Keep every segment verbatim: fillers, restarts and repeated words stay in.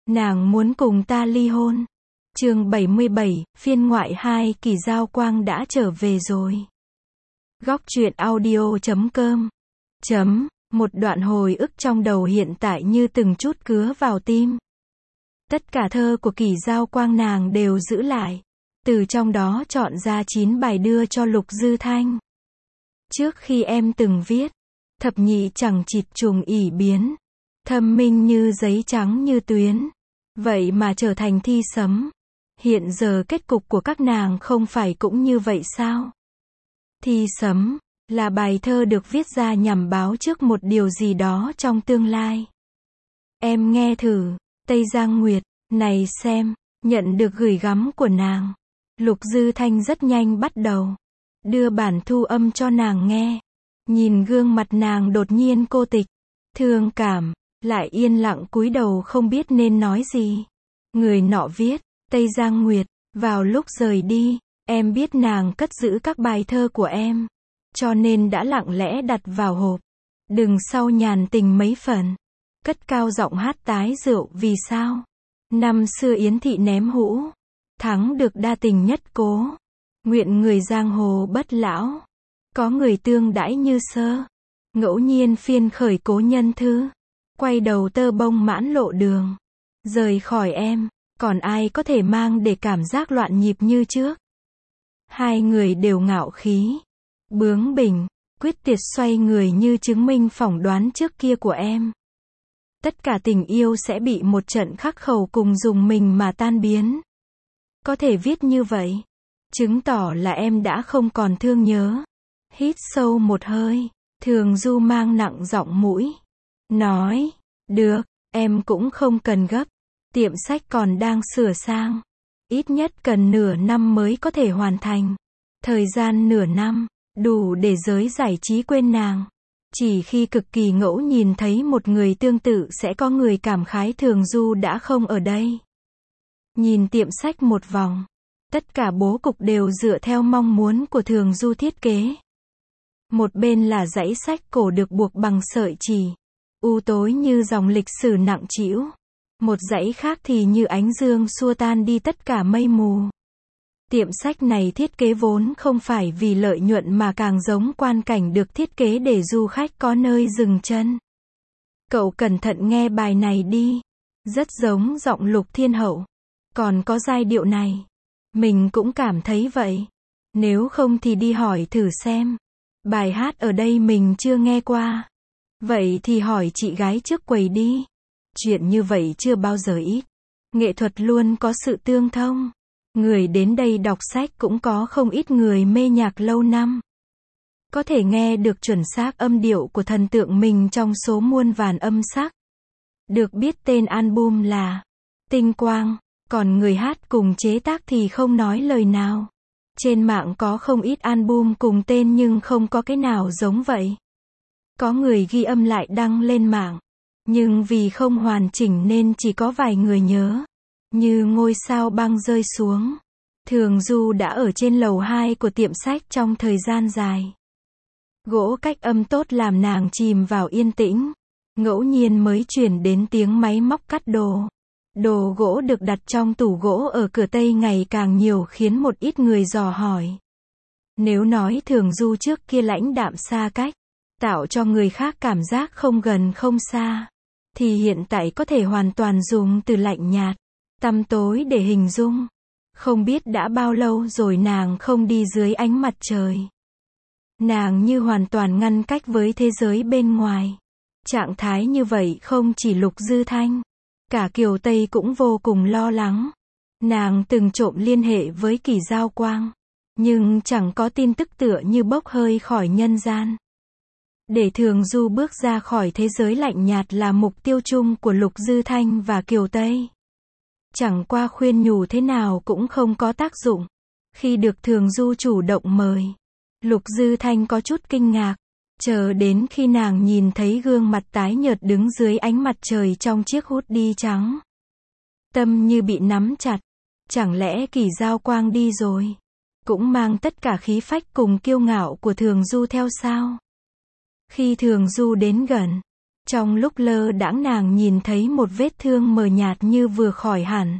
Nàng muốn cùng ta ly hôn. Chương bảy mươi bảy, phiên ngoại hai, Kỳ Giao Quang đã trở về rồi. Góc truyện audio chấm com chấm, một đoạn hồi ức trong đầu hiện tại như từng chút cứa vào tim. Tất cả thơ của Kỳ Giao Quang nàng đều giữ lại. Từ trong đó chọn ra chín bài đưa cho Lục Dư Thanh. Trước khi em từng viết, thập nhị chẳng chịt trùng ỷ biến, thâm minh như giấy trắng như tuyến, vậy mà trở thành thi sấm. Hiện giờ kết cục của các nàng không phải cũng như vậy sao? Thi sấm là bài thơ được viết ra nhằm báo trước một điều gì đó trong tương lai. Em nghe thử, Tây Giang Nguyệt, này xem, nhận được gửi gắm của nàng. Lục Dư Thanh rất nhanh bắt đầu đưa bản thu âm cho nàng nghe. Nhìn gương mặt nàng đột nhiên cô tịch, thương cảm, lại yên lặng cúi đầu không biết nên nói gì. Người nọ viết, Tây Giang Nguyệt, vào lúc rời đi, em biết nàng cất giữ các bài thơ của em, cho nên đã lặng lẽ đặt vào hộp. Đừng sau nhàn tình mấy phần, cất cao giọng hát tái rượu vì sao. Năm xưa Yến thị ném hũ, thắng được đa tình nhất cố. Nguyện người giang hồ bất lão, có người tương đãi như sơ. Ngẫu nhiên phiên khởi cố nhân thư, quay đầu tơ bông mãn lộ đường. Rời khỏi em, còn ai có thể mang để cảm giác loạn nhịp như trước. Hai người đều ngạo khí, bướng bỉnh, quyết tuyệt xoay người như chứng minh phỏng đoán trước kia của em. Tất cả tình yêu sẽ bị một trận khắc khẩu cùng dùng mình mà tan biến. Có thể viết như vậy, chứng tỏ là em đã không còn thương nhớ. Hít sâu một hơi, Thường Du mang nặng giọng mũi, nói, được, em cũng không cần gấp. Tiệm sách còn đang sửa sang, ít nhất cần nửa năm mới có thể hoàn thành. Thời gian nửa năm, đủ để giới giải trí quên nàng. Chỉ khi cực kỳ ngẫu nhìn thấy một người tương tự sẽ có người cảm khái Thường Du đã không ở đây. Nhìn tiệm sách một vòng, tất cả bố cục đều dựa theo mong muốn của Thường Du thiết kế. Một bên là dãy sách cổ được buộc bằng sợi chỉ, u tối như dòng lịch sử nặng trĩu. Một dãy khác thì như ánh dương xua tan đi tất cả mây mù. Tiệm sách này thiết kế vốn không phải vì lợi nhuận mà càng giống quan cảnh được thiết kế để du khách có nơi dừng chân. Cậu cẩn thận nghe bài này đi. Rất giống giọng Lục Thiên Hậu. Còn có giai điệu này. Mình cũng cảm thấy vậy. Nếu không thì đi hỏi thử xem. Bài hát ở đây mình chưa nghe qua. Vậy thì hỏi chị gái trước quầy đi. Chuyện như vậy chưa bao giờ ít. Nghệ thuật luôn có sự tương thông. Người đến đây đọc sách cũng có không ít người mê nhạc lâu năm. Có thể nghe được chuẩn xác âm điệu của thần tượng mình trong số muôn vàn âm sắc. Được biết tên album là Tinh Quang, còn người hát cùng chế tác thì không nói lời nào. Trên mạng có không ít album cùng tên nhưng không có cái nào giống vậy. Có người ghi âm lại đăng lên mạng, nhưng vì không hoàn chỉnh nên chỉ có vài người nhớ. Như ngôi sao băng rơi xuống. Thường Du đã ở trên lầu hai của tiệm sách trong thời gian dài. Gỗ cách âm tốt làm nàng chìm vào yên tĩnh. Ngẫu nhiên mới chuyển đến tiếng máy móc cắt đồ. Đồ gỗ được đặt trong tủ gỗ ở cửa Tây ngày càng nhiều khiến một ít người dò hỏi. Nếu nói Thường Du trước kia lãnh đạm xa cách, tạo cho người khác cảm giác không gần không xa, thì hiện tại có thể hoàn toàn dùng từ lạnh nhạt, tăm tối để hình dung. Không biết đã bao lâu rồi nàng không đi dưới ánh mặt trời. Nàng như hoàn toàn ngăn cách với thế giới bên ngoài. Trạng thái như vậy không chỉ Lục Dư Thanh, cả Kiều Tây cũng vô cùng lo lắng. Nàng từng trộm liên hệ với Kỳ Giao Quang, nhưng chẳng có tin tức tựa như bốc hơi khỏi nhân gian. Để Thường Du bước ra khỏi thế giới lạnh nhạt là mục tiêu chung của Lục Dư Thanh và Kiều Tây. Chẳng qua khuyên nhủ thế nào cũng không có tác dụng. Khi được Thường Du chủ động mời, Lục Dư Thanh có chút kinh ngạc. Chờ đến khi nàng nhìn thấy gương mặt tái nhợt đứng dưới ánh mặt trời trong chiếc hoodie trắng. Tâm như bị nắm chặt. Chẳng lẽ Kỳ Giao Quang đi rồi? Cũng mang tất cả khí phách cùng kiêu ngạo của Thường Du theo sao? Khi Thường Du đến gần, Trong lúc lơ đãng nàng nhìn thấy một vết thương mờ nhạt như vừa khỏi hẳn.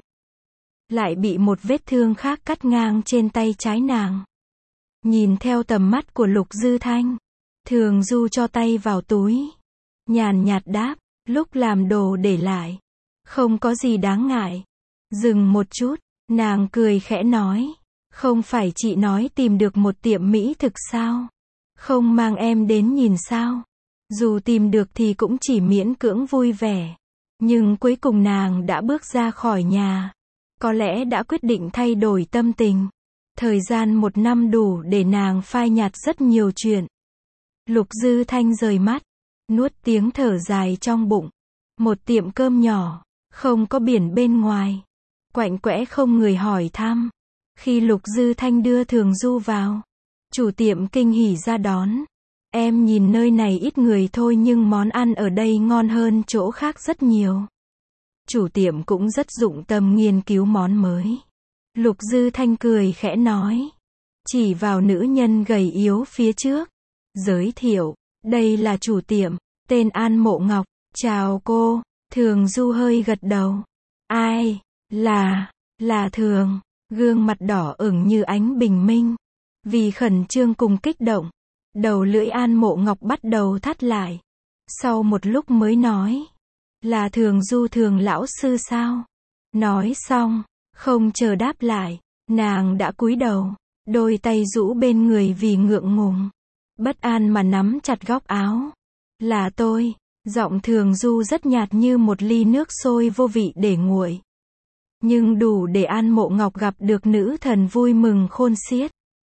Lại bị một vết thương khác cắt ngang trên tay trái nàng. Nhìn theo tầm mắt của Lục Dư Thanh, Thường Du cho tay vào túi. Nhàn nhạt đáp, lúc làm đồ để lại. Không có gì đáng ngại. Dừng một chút, nàng cười khẽ nói. Không phải chị nói tìm được một tiệm mỹ thực sao? Không mang em đến nhìn sao? Dù tìm được thì cũng chỉ miễn cưỡng vui vẻ. Nhưng cuối cùng nàng đã bước ra khỏi nhà. Có lẽ đã quyết định thay đổi tâm tình. Thời gian một năm đủ để nàng phai nhạt rất nhiều chuyện. Lục Dư Thanh rời mắt, nuốt tiếng thở dài trong bụng. Một tiệm cơm nhỏ, không có biển bên ngoài. Quạnh quẽ không người hỏi thăm. Khi Lục Dư Thanh đưa Thường Du vào, chủ tiệm kinh hỉ ra đón. Em nhìn nơi này ít người thôi nhưng món ăn ở đây ngon hơn chỗ khác rất nhiều. Chủ tiệm cũng rất dụng tâm nghiên cứu món mới. Lục Dư Thanh cười khẽ nói. Chỉ vào nữ nhân gầy yếu phía trước. Giới thiệu, đây là chủ tiệm, tên An Mộ Ngọc. Chào cô. Thường Du hơi gật đầu. Ai? Là, là Thường. Gương mặt đỏ ửng như ánh bình minh. Vì khẩn trương cùng kích động, đầu lưỡi An Mộ Ngọc bắt đầu thắt lại. Sau một lúc mới nói. Là Thường Du Thường lão sư sao? Nói xong, không chờ đáp lại, nàng đã cúi đầu, đôi tay rũ bên người vì ngượng ngùng. Bất an mà nắm chặt góc áo. Là tôi. Giọng Thường Du rất nhạt như một ly nước sôi vô vị để nguội. Nhưng đủ để An Mộ Ngọc gặp được nữ thần vui mừng khôn xiết.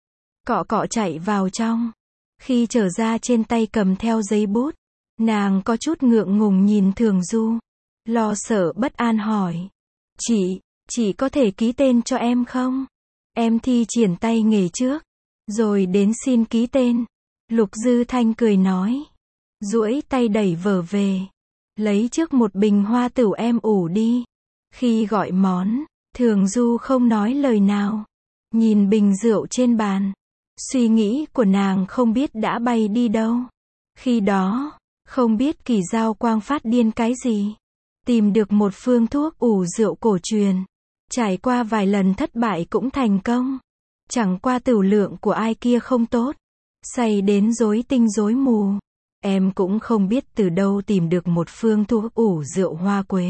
Cọ cọ chạy vào trong. Khi trở ra trên tay cầm theo giấy bút. Nàng có chút ngượng ngùng nhìn Thường Du. Lo sợ bất an hỏi. Chị, chị có thể ký tên cho em không? Em thi triển tay nghề trước. Rồi đến xin ký tên. Lục Dư Thanh cười nói. Duỗi tay đẩy vở về. Lấy trước một bình hoa tửu em ủ đi. Khi gọi món, Thường Du không nói lời nào. Nhìn bình rượu trên bàn. Suy nghĩ của nàng không biết đã bay đi đâu. Khi đó, không biết Kỳ Giao Quang phát điên cái gì. Tìm được một phương thuốc ủ rượu cổ truyền. Trải qua vài lần thất bại cũng thành công. Chẳng qua tửu lượng của ai kia không tốt. Say đến rối tinh rối mù. Em cũng không biết từ đâu tìm được một phương thuốc ủ rượu hoa quế.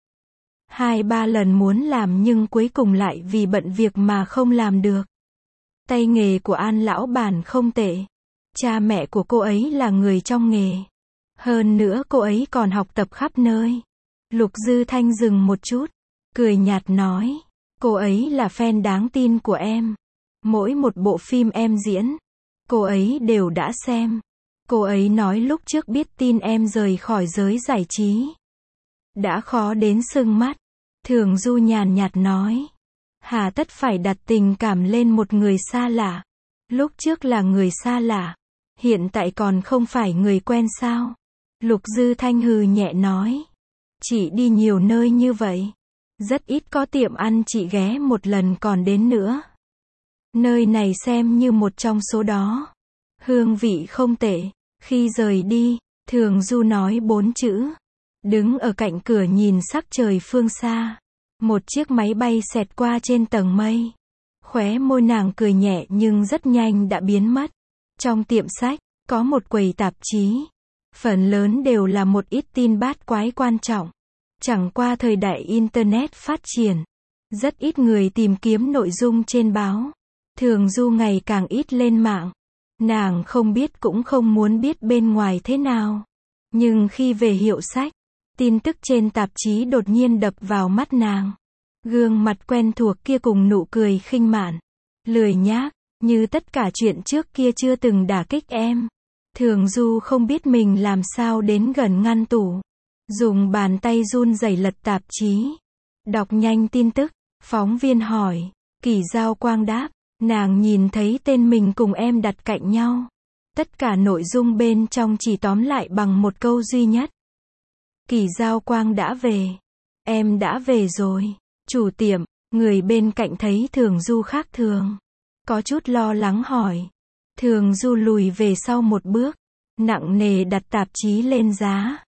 Hai ba lần muốn làm nhưng cuối cùng lại vì bận việc mà không làm được. Tay nghề của An lão bản không tệ. Cha mẹ của cô ấy là người trong nghề. Hơn nữa cô ấy còn học tập khắp nơi. Lục Dư Thanh dừng một chút. Cười nhạt nói. Cô ấy là fan đáng tin của em. Mỗi một bộ phim em diễn, cô ấy đều đã xem. Cô ấy nói lúc trước biết tin em rời khỏi giới giải trí. Đã khó đến sưng mắt. Thường Du nhàn nhạt nói. Hà tất phải đặt tình cảm lên một người xa lạ. Lúc trước là người xa lạ. Hiện tại còn không phải người quen sao? Lục Dư Thanh hừ nhẹ nói. Chị đi nhiều nơi như vậy. Rất ít có tiệm ăn chị ghé một lần còn đến nữa. Nơi này xem như một trong số đó. Hương vị không tệ. Khi rời đi, Thường Du nói bốn chữ. Đứng ở cạnh cửa nhìn sắc trời phương xa. Một chiếc máy bay xẹt qua trên tầng mây. Khóe môi nàng cười nhẹ nhưng rất nhanh đã biến mất. Trong tiệm sách, có một quầy tạp chí. Phần lớn đều là một ít tin bát quái quan trọng. Chẳng qua thời đại Internet phát triển. Rất ít người tìm kiếm nội dung trên báo. Thường Du ngày càng ít lên mạng. Nàng không biết cũng không muốn biết bên ngoài thế nào. Nhưng khi về hiệu sách, tin tức trên tạp chí đột nhiên đập vào mắt nàng. Gương mặt quen thuộc kia cùng nụ cười khinh mạn. Lười nhác, như tất cả chuyện trước kia chưa từng đả kích em. Thường Du không biết mình làm sao đến gần ngăn tủ. Dùng bàn tay run rẩy lật tạp chí. Đọc nhanh tin tức. Phóng viên hỏi. Kỳ Giao Quang đáp. Nàng nhìn thấy tên mình cùng em đặt cạnh nhau. Tất cả nội dung bên trong chỉ tóm lại bằng một câu duy nhất. Kỳ Giao Quang đã về. Em đã về rồi. Chủ tiệm, người bên cạnh thấy Thường Du khác thường. Có chút lo lắng hỏi. Thường Du lùi về sau một bước. Nặng nề đặt tạp chí lên giá.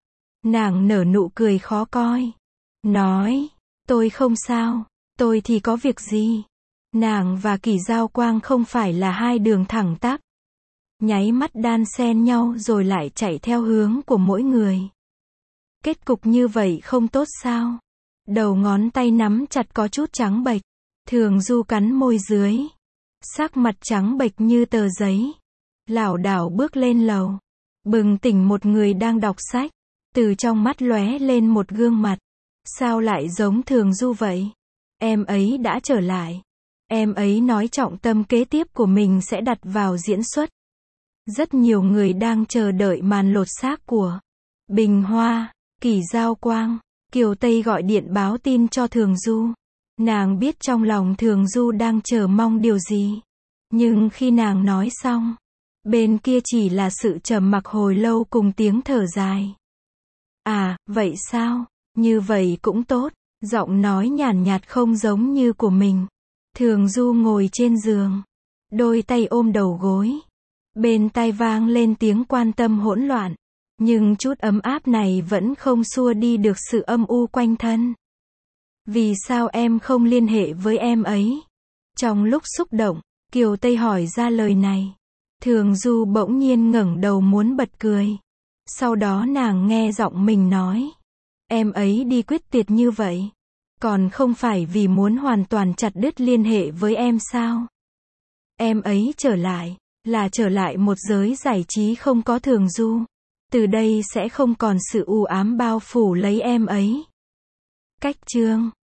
Nàng nở nụ cười khó coi. Nói, tôi không sao, tôi thì có việc gì. Nàng và Kỷ Giao Quang không phải là hai đường thẳng tắp. Nháy mắt đan xen nhau rồi lại chạy theo hướng của mỗi người. Kết cục như vậy không tốt sao? Đầu ngón tay nắm chặt có chút trắng bệch. Thường Du cắn môi dưới. Sắc mặt trắng bệch như tờ giấy. Lảo đảo bước lên lầu. Bừng tỉnh một người đang đọc sách. Từ trong mắt lóe lên một gương mặt. Sao lại giống Thường Du vậy? Em ấy đã trở lại. Em ấy nói trọng tâm kế tiếp của mình sẽ đặt vào diễn xuất. Rất nhiều người đang chờ đợi màn lột xác của Bình Hoa, Kỷ Giao Quang. Kiều Tây gọi điện báo tin cho Thường Du. Nàng biết trong lòng Thường Du đang chờ mong điều gì. Nhưng khi nàng nói xong, bên kia chỉ là sự trầm mặc hồi lâu cùng tiếng thở dài. À, vậy sao? Như vậy cũng tốt. Giọng nói nhàn nhạt không giống như của mình. Thường Du ngồi trên giường. Đôi tay ôm đầu gối. Bên tai vang lên tiếng quan tâm hỗn loạn. Nhưng chút ấm áp này vẫn không xua đi được sự âm u quanh thân. Vì sao em không liên hệ với em ấy? Trong lúc xúc động, Kiều Tây hỏi ra lời này. Thường Du bỗng nhiên ngẩng đầu muốn bật cười. Sau đó nàng nghe giọng mình nói. Em ấy đi quyết tuyệt như vậy. Còn không phải vì muốn hoàn toàn chặt đứt liên hệ với em sao? Em ấy trở lại, là trở lại một giới giải trí không có Thường Du. Từ đây sẽ không còn sự u ám bao phủ lấy em ấy. Cách chương